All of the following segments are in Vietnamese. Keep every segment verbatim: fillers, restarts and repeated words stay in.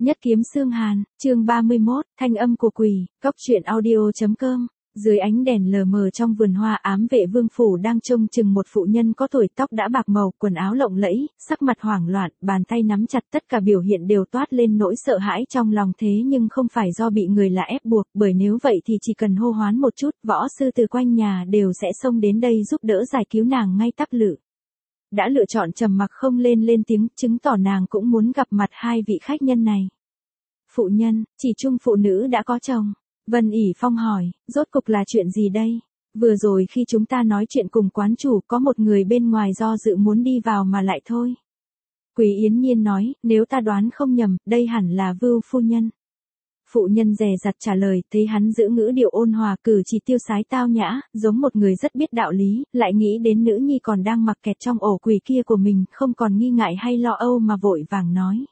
Nhất kiếm xương hàn, chương ba mươi mốt, thanh âm của quỷ, góc truyện audio.com. Dưới ánh đèn lờ mờ trong vườn hoa, ám vệ vương phủ đang trông chừng một phụ nhân có tuổi tóc đã bạc màu, quần áo lộng lẫy, sắc mặt hoảng loạn, bàn tay nắm chặt, tất cả biểu hiện đều toát lên nỗi sợ hãi trong lòng, thế nhưng không phải do bị người lạ ép buộc, bởi nếu vậy thì chỉ cần hô hoán một chút, võ sư từ quanh nhà đều sẽ xông đến đây giúp đỡ giải cứu nàng ngay tắp lự. Đã lựa chọn trầm mặc không lên lên tiếng, chứng tỏ nàng cũng muốn gặp mặt hai vị khách nhân này. Phụ nhân, chỉ chung phụ nữ đã có chồng. Vân ỉ Phong hỏi, rốt cục là chuyện gì đây? Vừa rồi khi chúng ta nói chuyện cùng quán chủ, có một người bên ngoài do dự muốn đi vào mà lại thôi. Quý Yến Nhiên nói, nếu ta đoán không nhầm, đây hẳn là Vưu phu nhân. Phụ nhân dè dặt trả lời, thấy hắn giữ ngữ điệu ôn hòa, cử chỉ tiêu sái tao nhã, giống một người rất biết đạo lý, lại nghĩ đến nữ nhi còn đang mặc kẹt trong ổ quỷ kia của mình, không còn nghi ngại hay lo âu mà vội vàng nói.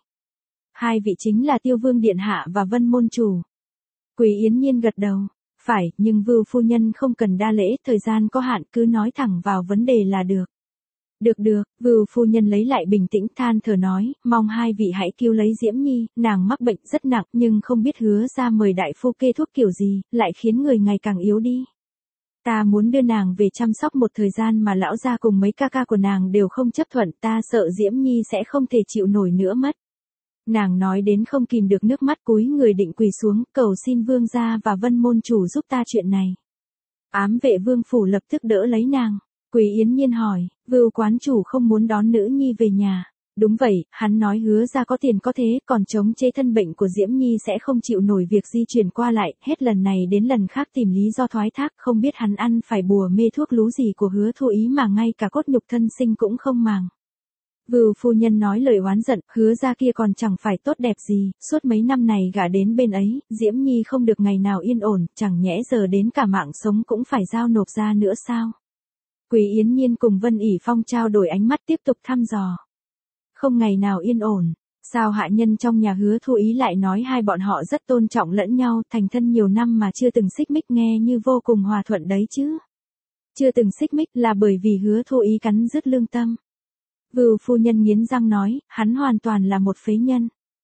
Hai vị chính là Tiêu Vương Điện Hạ và Vân Môn Chủ. Quý Yến Nhiên gật đầu, phải, nhưng Vưu phu nhân không cần đa lễ, thời gian có hạn, cứ nói thẳng vào vấn đề là được. Được được, Vưu phu nhân lấy lại bình tĩnh, than thở nói, mong hai vị hãy cứu lấy Diễm Nhi, nàng mắc bệnh rất nặng, nhưng không biết hứa ra mời đại phu kê thuốc kiểu gì, lại khiến người ngày càng yếu đi. Ta muốn đưa nàng về chăm sóc một thời gian mà lão gia cùng mấy ca ca của nàng đều không chấp thuận, ta sợ Diễm Nhi sẽ không thể chịu nổi nữa mất. Nàng nói đến không kìm được nước mắt, cúi người định quỳ xuống, cầu xin vương gia và Vân Môn Chủ giúp ta chuyện này. Ám vệ vương phủ lập tức đỡ lấy nàng. Quý Yến Nhiên hỏi, Vưu quán chủ không muốn đón nữ nhi về nhà. Đúng vậy, hắn nói hứa ra có tiền có thế, còn chống chế thân bệnh của Diễm Nhi sẽ không chịu nổi việc di chuyển qua lại, hết lần này đến lần khác tìm lý do thoái thác, không biết hắn ăn phải bùa mê thuốc lú gì của hứa Thu Ý mà ngay cả cốt nhục thân sinh cũng không màng. Vưu phu nhân nói lời oán giận, hứa ra kia còn chẳng phải tốt đẹp gì, suốt mấy năm này gả đến bên ấy, Diễm Nhi không được ngày nào yên ổn, chẳng nhẽ giờ đến cả mạng sống cũng phải giao nộp ra nữa sao? Quý Yến Nhiên cùng Vân ỉ Phong trao đổi ánh mắt tiếp tục thăm dò. Không ngày nào yên ổn, sao hạ nhân trong nhà hứa Thu Ý lại nói hai bọn họ rất tôn trọng lẫn nhau, thành thân nhiều năm mà chưa từng xích mích, nghe như vô cùng hòa thuận đấy chứ. Chưa từng xích mích là bởi vì hứa Thu Ý cắn rứt lương tâm. Vưu phu nhân nghiến răng nói, hắn hoàn toàn là một phế nhân.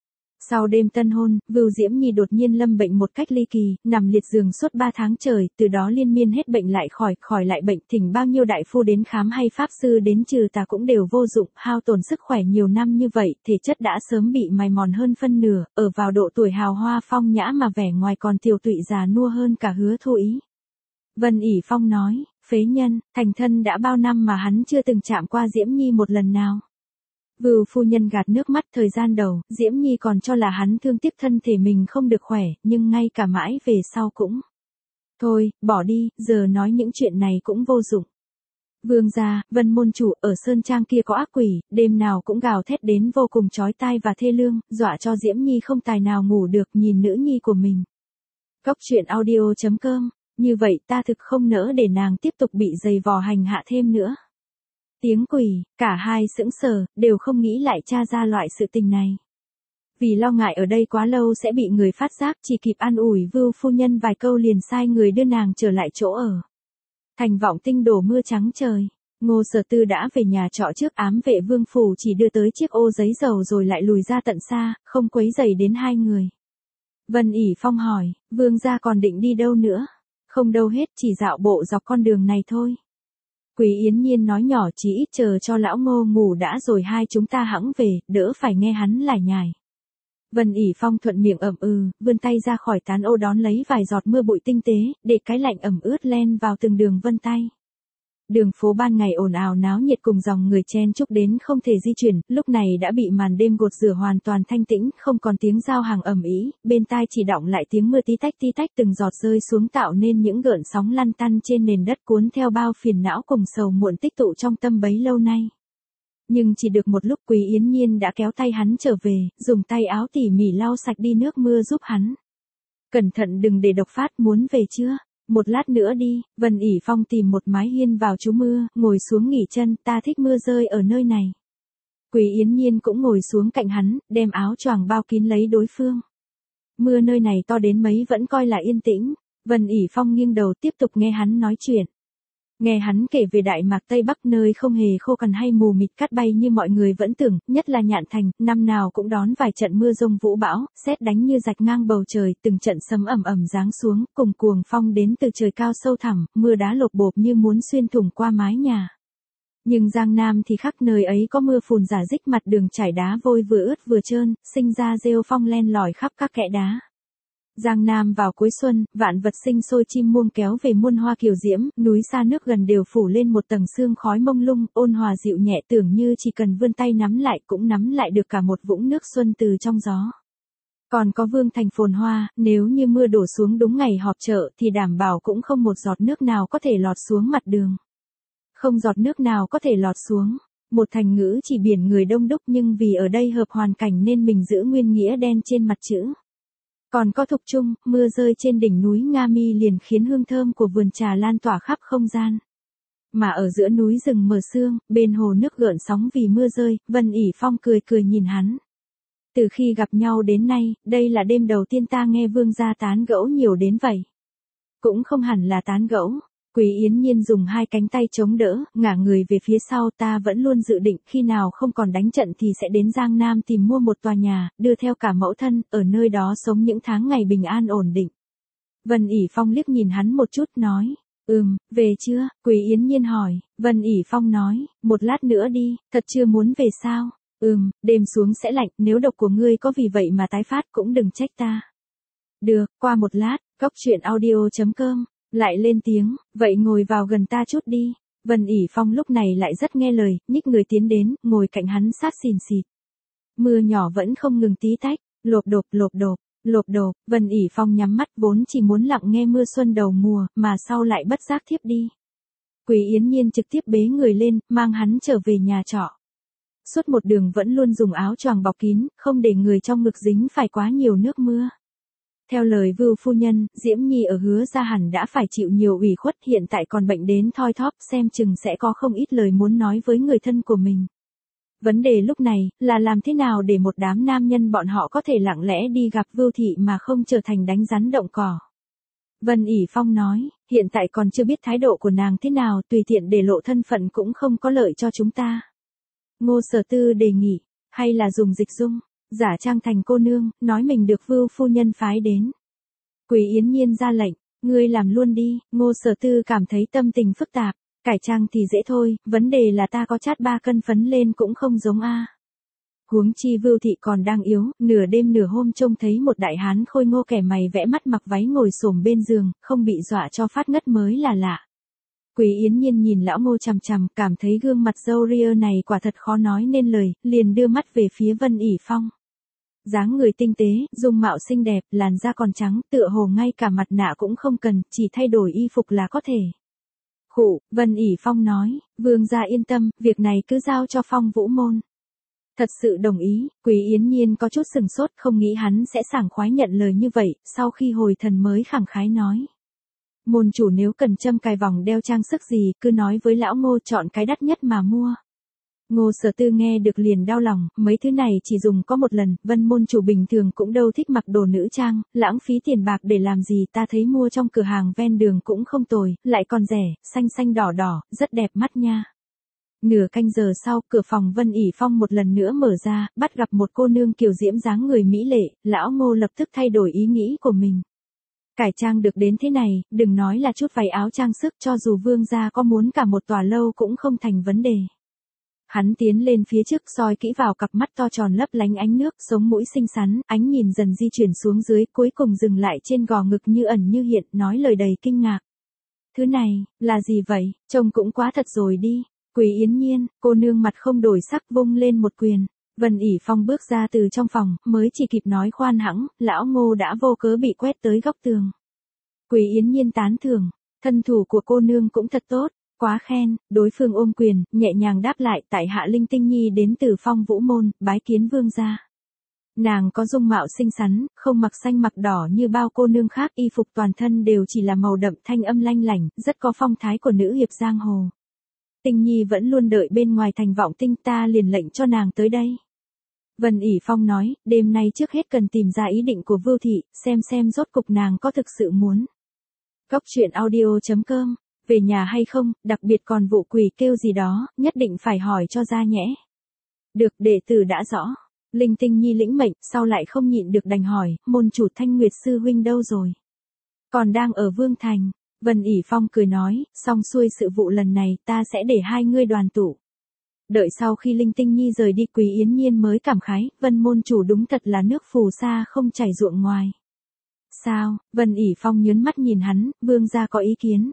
Sau đêm tân hôn, Vưu Diễm Nhi đột nhiên lâm bệnh một cách ly kỳ, nằm liệt giường suốt ba tháng trời, từ đó liên miên hết bệnh lại khỏi, khỏi lại bệnh, thỉnh bao nhiêu đại phu đến khám hay pháp sư đến trừ tà cũng đều vô dụng, hao tổn sức khỏe nhiều năm như vậy, thể chất đã sớm bị mài mòn hơn phân nửa, ở vào độ tuổi hào hoa phong nhã mà vẻ ngoài còn tiều tụy già nua hơn cả hứa Thu Ý. Vân ỉ Phong nói, phế nhân, thành thân đã bao năm mà hắn chưa từng chạm qua Diễm Nhi một lần nào. Vưu phu nhân gạt nước mắt, thời gian đầu, Diễm Nhi còn cho là hắn thương tiếc thân thể mình không được khỏe, nhưng ngay cả mãi về sau cũng. Thôi, bỏ đi, giờ nói những chuyện này cũng vô dụng. Vương gia, Vân Môn Chủ, ở Sơn Trang kia có ác quỷ, đêm nào cũng gào thét đến vô cùng chói tai và thê lương, dọa cho Diễm Nhi không tài nào ngủ được nhìn nữ nhi của mình. Góc truyện audio.com, như vậy ta thực không nỡ để nàng tiếp tục bị giày vò hành hạ thêm nữa. Tiếng quỷ, cả hai sững sờ, đều không nghĩ lại tra ra loại sự tình này. Vì lo ngại ở đây quá lâu sẽ bị người phát giác, chỉ kịp an ủi Vưu phu nhân vài câu liền sai người đưa nàng trở lại chỗ ở. Thành Vọng Tinh đổ mưa trắng trời. Ngô Sở Tư đã về nhà trọ trước, ám vệ vương phủ chỉ đưa tới chiếc ô giấy dầu rồi lại lùi ra tận xa, không quấy rầy đến hai người. Vân ỉ Phong hỏi, vương gia còn định đi đâu nữa? Không đâu hết, chỉ dạo bộ dọc con đường này thôi. Quý Yến Nhiên nói nhỏ, chỉ ít chờ cho lão Ngô ngủ đã rồi hai chúng ta hẵng về, đỡ phải nghe hắn lải nhải. Vân ỉ Phong thuận miệng ậm ừ, vươn tay ra khỏi tán ô đón lấy vài giọt mưa bụi tinh tế, để cái lạnh ẩm ướt len vào từng đường vân tay. Đường phố ban ngày ồn ào náo nhiệt cùng dòng người chen chúc đến không thể di chuyển, lúc này đã bị màn đêm gột rửa hoàn toàn thanh tĩnh, không còn tiếng giao hàng ầm ĩ, bên tai chỉ đọng lại tiếng mưa tí tách tí tách từng giọt rơi xuống tạo nên những gợn sóng lăn tăn trên nền đất, cuốn theo bao phiền não cùng sầu muộn tích tụ trong tâm bấy lâu nay. Nhưng chỉ được một lúc, Quý Yến Nhiên đã kéo tay hắn trở về, dùng tay áo tỉ mỉ lau sạch đi nước mưa giúp hắn. Cẩn thận đừng để độc phát, muốn về chưa? Một lát nữa đi. Vân ỉ Phong tìm một mái hiên vào trú mưa, ngồi xuống nghỉ chân, ta thích mưa rơi ở nơi này. Quý Yến Nhiên cũng ngồi xuống cạnh hắn, đem áo choàng bao kín lấy đối phương. Mưa nơi này to đến mấy vẫn coi là yên tĩnh. Vân ỉ Phong nghiêng đầu tiếp tục nghe hắn nói chuyện. Nghe hắn kể về Đại Mạc Tây Bắc nơi không hề khô cằn hay mù mịt cát bay như mọi người vẫn tưởng, nhất là Nhạn Thành, năm nào cũng đón vài trận mưa rông vũ bão, sét đánh như rạch ngang bầu trời, từng trận sấm ầm ầm giáng xuống, cùng cuồng phong đến từ trời cao sâu thẳm, mưa đá lộp bộp như muốn xuyên thủng qua mái nhà. Nhưng Giang Nam thì khác, nơi ấy có mưa phùn rả rích, mặt đường trải đá vôi vừa ướt vừa trơn, sinh ra rêu phong len lỏi khắp các kẽ đá. Giang Nam vào cuối xuân, vạn vật sinh sôi, chim muông kéo về muôn hoa kiều diễm, núi xa nước gần đều phủ lên một tầng sương khói mông lung, ôn hòa dịu nhẹ, tưởng như chỉ cần vươn tay nắm lại cũng nắm lại được cả một vũng nước xuân từ trong gió. Còn có Vương Thành phồn hoa, nếu như mưa đổ xuống đúng ngày họp chợ thì đảm bảo cũng không một giọt nước nào có thể lọt xuống mặt đường. Không giọt nước nào có thể lọt xuống. Một thành ngữ chỉ biển người đông đúc, nhưng vì ở đây hợp hoàn cảnh nên mình giữ nguyên nghĩa đen trên mặt chữ. Còn có Thục Trung, mưa rơi trên đỉnh núi Nga Mi liền khiến hương thơm của vườn trà lan tỏa khắp không gian. Mà ở giữa núi rừng mờ sương, bên hồ nước gợn sóng vì mưa rơi, Vân ỉ Phong cười cười nhìn hắn. Từ khi gặp nhau đến nay, đây là đêm đầu tiên ta nghe Vương gia tán gẫu nhiều đến vậy. Cũng không hẳn là tán gẫu. Quý Yến Nhiên dùng hai cánh tay chống đỡ, ngả người về phía sau. Ta vẫn luôn dự định khi nào không còn đánh trận thì sẽ đến Giang Nam tìm mua một tòa nhà, đưa theo cả mẫu thân, ở nơi đó sống những tháng ngày bình an ổn định. Vân ỉ Phong liếc nhìn hắn một chút nói, ừm, về chưa? Quý Yến Nhiên hỏi. Vân ỉ Phong nói, một lát nữa đi, thật chưa muốn về sao? Ừm, đêm xuống sẽ lạnh, nếu độc của ngươi có vì vậy mà tái phát cũng đừng trách ta. Được, qua một lát, góc chuyện audio chấm com lại lên tiếng, vậy ngồi vào gần ta chút đi. Vân ỉ Phong lúc này lại rất nghe lời, nhích người tiến đến, ngồi cạnh hắn sát xìn xịt. Mưa nhỏ vẫn không ngừng tí tách, lộp độp lộp độp, lộp độp. Vân ỉ Phong nhắm mắt vốn chỉ muốn lặng nghe mưa xuân đầu mùa, mà sau lại bất giác thiếp đi. Quý Yến Nhiên trực tiếp bế người lên, mang hắn trở về nhà trọ. Suốt một đường vẫn luôn dùng áo choàng bọc kín, không để người trong ngực dính phải quá nhiều nước mưa. Theo lời Vưu phu nhân, Diễm Nhi ở Hứa gia hẳn đã phải chịu nhiều ủy khuất, hiện tại còn bệnh đến thoi thóp, xem chừng sẽ có không ít lời muốn nói với người thân của mình. Vấn đề lúc này, là làm thế nào để một đám nam nhân bọn họ có thể lặng lẽ đi gặp Vưu thị mà không trở thành đánh rắn động cỏ. Vân ỉ Phong nói, hiện tại còn chưa biết thái độ của nàng thế nào, tùy tiện để lộ thân phận cũng không có lợi cho chúng ta. Ngô Sở Tư đề nghị, hay là dùng dịch dung, giả trang thành cô nương, nói mình được Vưu phu nhân phái đến. Quý Yến Nhiên ra lệnh, ngươi làm luôn đi. Ngô Sở Tư cảm thấy tâm tình phức tạp, cải trang thì dễ thôi, vấn đề là ta có chát ba cân phấn lên cũng không giống a. Huống chi Vưu thị còn đang yếu, nửa đêm nửa hôm trông thấy một đại hán khôi ngô kẻ mày vẽ mắt mặc váy ngồi xổm bên giường, không bị dọa cho phát ngất mới là lạ. Quý Yến Nhiên nhìn lão Ngô chằm chằm, cảm thấy gương mặt râu ria này quả thật khó nói nên lời, liền đưa mắt về phía Vân ỉ Phong. Dáng người tinh tế, dung mạo xinh đẹp, làn da còn trắng, tựa hồ ngay cả mặt nạ cũng không cần, chỉ thay đổi y phục là có thể. Khụ, Vân ỉ Phong nói, Vương gia yên tâm, việc này cứ giao cho Phong Vũ Môn. Thật sự đồng ý. Quý Yến Nhiên có chút sừng sốt, không nghĩ hắn sẽ sảng khoái nhận lời như vậy, sau khi hồi thần mới khẳng khái nói. Môn chủ nếu cần châm cài vòng đeo trang sức gì, cứ nói với lão Ngô chọn cái đắt nhất mà mua. Ngô Sở Tư nghe được liền đau lòng, mấy thứ này chỉ dùng có một lần, Vân môn chủ bình thường cũng đâu thích mặc đồ nữ trang, lãng phí tiền bạc để làm gì, ta thấy mua trong cửa hàng ven đường cũng không tồi, lại còn rẻ, xanh xanh đỏ đỏ, rất đẹp mắt nha. Nửa canh giờ sau, cửa phòng Vân ỉ Phong một lần nữa mở ra, bắt gặp một cô nương kiều diễm dáng người mỹ lệ, lão Ngô lập tức thay đổi ý nghĩ của mình. Cải trang được đến thế này, đừng nói là chút váy áo trang sức, cho dù vương gia có muốn cả một tòa lâu cũng không thành vấn đề. Hắn tiến lên phía trước soi kỹ vào cặp mắt to tròn lấp lánh ánh nước, sống mũi xinh xắn, ánh nhìn dần di chuyển xuống dưới, cuối cùng dừng lại trên gò ngực như ẩn như hiện, nói lời đầy kinh ngạc. Thứ này, là gì vậy, trông cũng quá thật rồi đi. Quý Yến Nhiên, cô nương mặt không đổi sắc vung lên một quyền. Vân ỉ Phong bước ra từ trong phòng, mới chỉ kịp nói khoan hãng, lão Ngô đã vô cớ bị quét tới góc tường. Quý Yến Nhiên tán thưởng, thân thủ của cô nương cũng thật tốt, quá khen. Đối phương ôm quyền, nhẹ nhàng đáp lại, tại hạ Linh Tinh Nhi đến từ Phong Vũ Môn, bái kiến vương gia. Nàng có dung mạo xinh xắn, không mặc xanh mặc đỏ như bao cô nương khác, y phục toàn thân đều chỉ là màu đậm, thanh âm lanh lảnh, rất có phong thái của nữ hiệp giang hồ. Tinh Nhi vẫn luôn đợi bên ngoài thành Vọng Tinh, ta liền lệnh cho nàng tới đây. Vân ỉ Phong nói, đêm nay trước hết cần tìm ra ý định của Vưu thị, xem xem rốt cục nàng có thực sự muốn. Góc chuyện audio chấm com về nhà hay không, đặc biệt còn vụ quỷ kêu gì đó, nhất định phải hỏi cho ra nhẽ. Được, đệ tử đã rõ. Linh Tinh Nhi lĩnh mệnh, sau lại không nhịn được đành hỏi, môn chủ Thanh Nguyệt sư huynh đâu rồi? Còn đang ở Vương Thành. Vân ỉ Phong cười nói, xong xuôi sự vụ lần này, ta sẽ để hai ngươi đoàn tụ. Đợi sau khi Linh Tinh Nhi rời đi, Quý Yến Nhiên mới cảm khái, Vân môn chủ đúng thật là nước phù sa không chảy ruộng ngoài. Sao? Vân ỉ Phong nhớn mắt nhìn hắn, vương gia có ý kiến.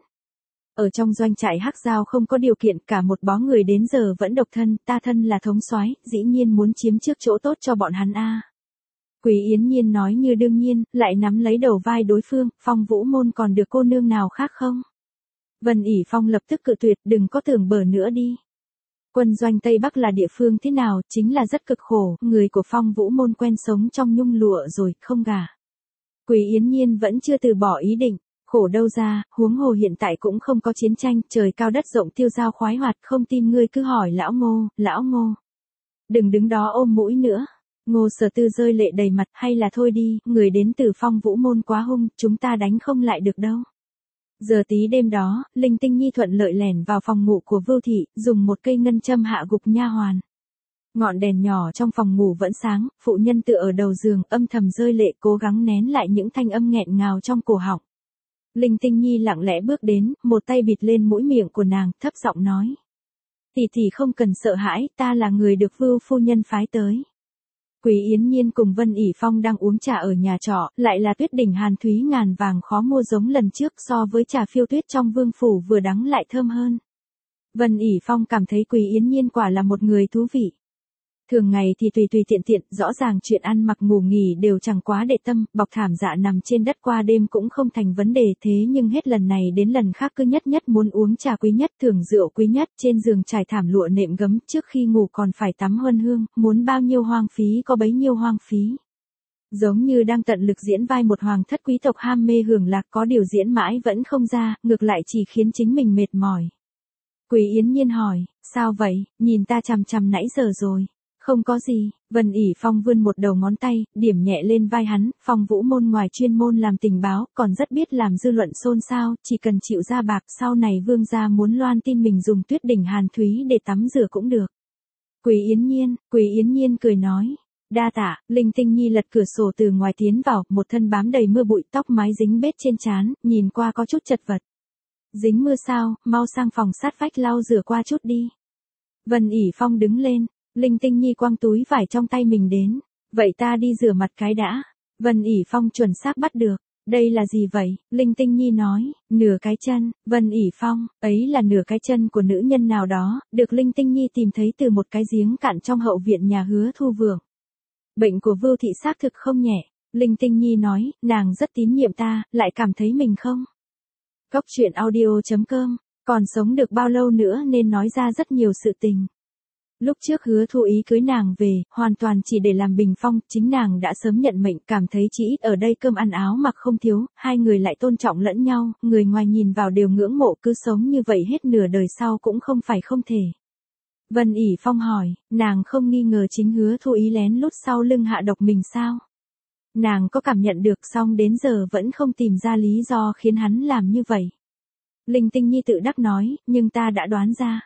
Ở trong doanh trại Hắc Giao không có điều kiện, cả một bó người đến giờ vẫn độc thân, ta thân là thống soái, dĩ nhiên muốn chiếm trước chỗ tốt cho bọn hắn a. Quý Yến Nhiên nói như đương nhiên, lại nắm lấy đầu vai đối phương, Phong Vũ môn còn được cô nương nào khác không? Vân ỉ Phong lập tức cự tuyệt, đừng có tưởng bở nữa đi. Quân doanh Tây Bắc là địa phương thế nào, chính là rất cực khổ, người của Phong Vũ môn quen sống trong nhung lụa rồi, không gả. Quý Yến Nhiên vẫn chưa từ bỏ ý định, khổ đâu ra, huống hồ hiện tại cũng không có chiến tranh, trời cao đất rộng tiêu dao khoái hoạt, không tin ngươi cứ hỏi lão Ngô, lão Ngô. Đừng đứng đó ôm mũi nữa. Ngô Sở Tư rơi lệ đầy mặt, hay là thôi đi, người đến từ Phong Vũ môn quá hung, chúng ta đánh không lại được đâu. Giờ tí đêm đó, Linh Tinh Nhi thuận lợi lẻn vào phòng ngủ của Vưu Thị, dùng một cây ngân châm hạ gục nha hoàn. Ngọn đèn nhỏ trong phòng ngủ vẫn sáng, phụ nhân tựa ở đầu giường, âm thầm rơi lệ, cố gắng nén lại những thanh âm nghẹn ngào trong cổ họng. Linh Tinh Nhi lặng lẽ bước đến, một tay bịt lên mũi miệng của nàng, thấp giọng nói. Tỷ tỷ không cần sợ hãi, ta là người được Vưu phu nhân phái tới. Quý Yến Nhiên cùng Vân ỉ Phong đang uống trà ở nhà trọ, lại là tuyết đỉnh hàn thúy ngàn vàng khó mua giống lần trước, so với trà phiêu tuyết trong vương phủ vừa đắng lại thơm hơn. Vân ỉ Phong cảm thấy Quý Yến Nhiên quả là một người thú vị. Thường ngày thì tùy tùy tiện tiện, rõ ràng chuyện ăn mặc ngủ nghỉ đều chẳng quá để tâm, bọc thảm dạ nằm trên đất qua đêm cũng không thành vấn đề, thế nhưng hết lần này đến lần khác cứ nhất nhất muốn uống trà quý nhất, thưởng rượu quý nhất, trên giường trải thảm lụa nệm gấm, trước khi ngủ còn phải tắm huân hương, muốn bao nhiêu hoang phí có bấy nhiêu hoang phí. Giống như đang tận lực diễn vai một hoàng thất quý tộc ham mê hưởng lạc, có điều diễn mãi vẫn không ra, ngược lại chỉ khiến chính mình mệt mỏi. Quý Yến Nhiên hỏi, sao vậy, nhìn ta chằm chằm nãy giờ rồi. Không có gì, Vân ỉ Phong vươn một đầu ngón tay, điểm nhẹ lên vai hắn, Phong Vũ môn ngoài chuyên môn làm tình báo, còn rất biết làm dư luận xôn xao, chỉ cần chịu ra bạc, sau này vương gia muốn loan tin mình dùng tuyết đỉnh hàn thúy để tắm rửa cũng được. Quý Yến Nhiên, Quý Yến Nhiên cười nói, đa tạ. Linh Tinh Nhi lật cửa sổ từ ngoài tiến vào, một thân bám đầy mưa bụi, tóc mái dính bết trên trán, nhìn qua có chút chật vật. Dính mưa sao, mau sang phòng sát vách lau rửa qua chút đi. Vân ỉ Phong đứng lên. Linh Tinh Nhi quăng túi vải trong tay mình đến. Vậy ta đi rửa mặt cái đã. Vân ỉ Phong chuẩn xác bắt được. Đây là gì vậy? Linh Tinh Nhi nói, nửa cái chân. Vân ỉ Phong, ấy là nửa cái chân của nữ nhân nào đó, được Linh Tinh Nhi tìm thấy từ một cái giếng cạn trong hậu viện nhà Hứa Thu Vượng. Bệnh của Vưu Thị xác thực không nhẹ. Linh Tinh Nhi nói, nàng rất tín nhiệm ta, lại cảm thấy mình không. Cốc truyện audio chấm com, còn sống được bao lâu nữa nên nói ra rất nhiều sự tình. Lúc trước Hứa Thu Ý cưới nàng về, hoàn toàn chỉ để làm bình phong, chính nàng đã sớm nhận mệnh, cảm thấy chỉ ít ở đây cơm ăn áo mặc không thiếu, hai người lại tôn trọng lẫn nhau, người ngoài nhìn vào đều ngưỡng mộ, cứ sống như vậy hết nửa đời sau cũng không phải không thể. Vân ỉ Phong hỏi, nàng không nghi ngờ chính Hứa Thu Ý lén lút sau lưng hạ độc mình sao? Nàng có cảm nhận được, song đến giờ vẫn không tìm ra lý do khiến hắn làm như vậy. Linh Tinh Nhi tự đắc nói, nhưng ta đã đoán ra.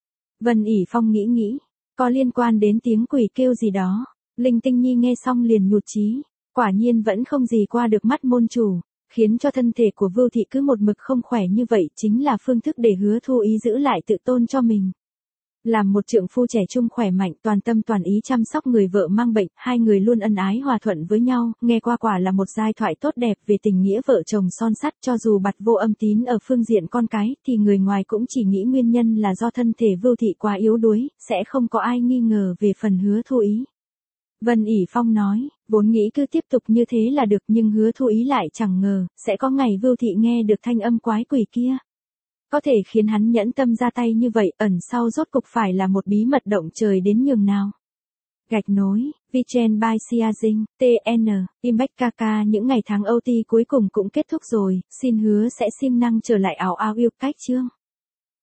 Vân ỉ Phong nghĩ nghĩ, có liên quan đến tiếng quỷ kêu gì đó. Linh Tinh Nhi nghe xong liền nhụt chí, quả nhiên vẫn không gì qua được mắt môn chủ, khiến cho thân thể của Vưu Thị cứ một mực không khỏe như vậy, chính là phương thức để Hứa Thu Ý giữ lại tự tôn cho mình. Làm một trượng phu trẻ trung khỏe mạnh, toàn tâm toàn ý chăm sóc người vợ mang bệnh, hai người luôn ân ái hòa thuận với nhau, nghe qua quả là một giai thoại tốt đẹp về tình nghĩa vợ chồng son sắt, cho dù bặt vô âm tín ở phương diện con cái, thì người ngoài cũng chỉ nghĩ nguyên nhân là do thân thể Vưu Thị quá yếu đuối, sẽ không có ai nghi ngờ về phần Hứa Thu Ý. Vân ỉ Phong nói, vốn nghĩ cứ tiếp tục như thế là được, nhưng Hứa Thu Ý lại chẳng ngờ, sẽ có ngày Vưu Thị nghe được thanh âm quái quỷ kia. Có thể khiến hắn nhẫn tâm ra tay như vậy, ẩn sau rốt cục phải là một bí mật động trời đến nhường nào. Gạch nối, Vichen by Siazing, tê en, Impact ca ca những ngày tháng o tê cuối cùng cũng kết thúc rồi, xin hứa sẽ siêng năng trở lại ảo ao yêu cách chương.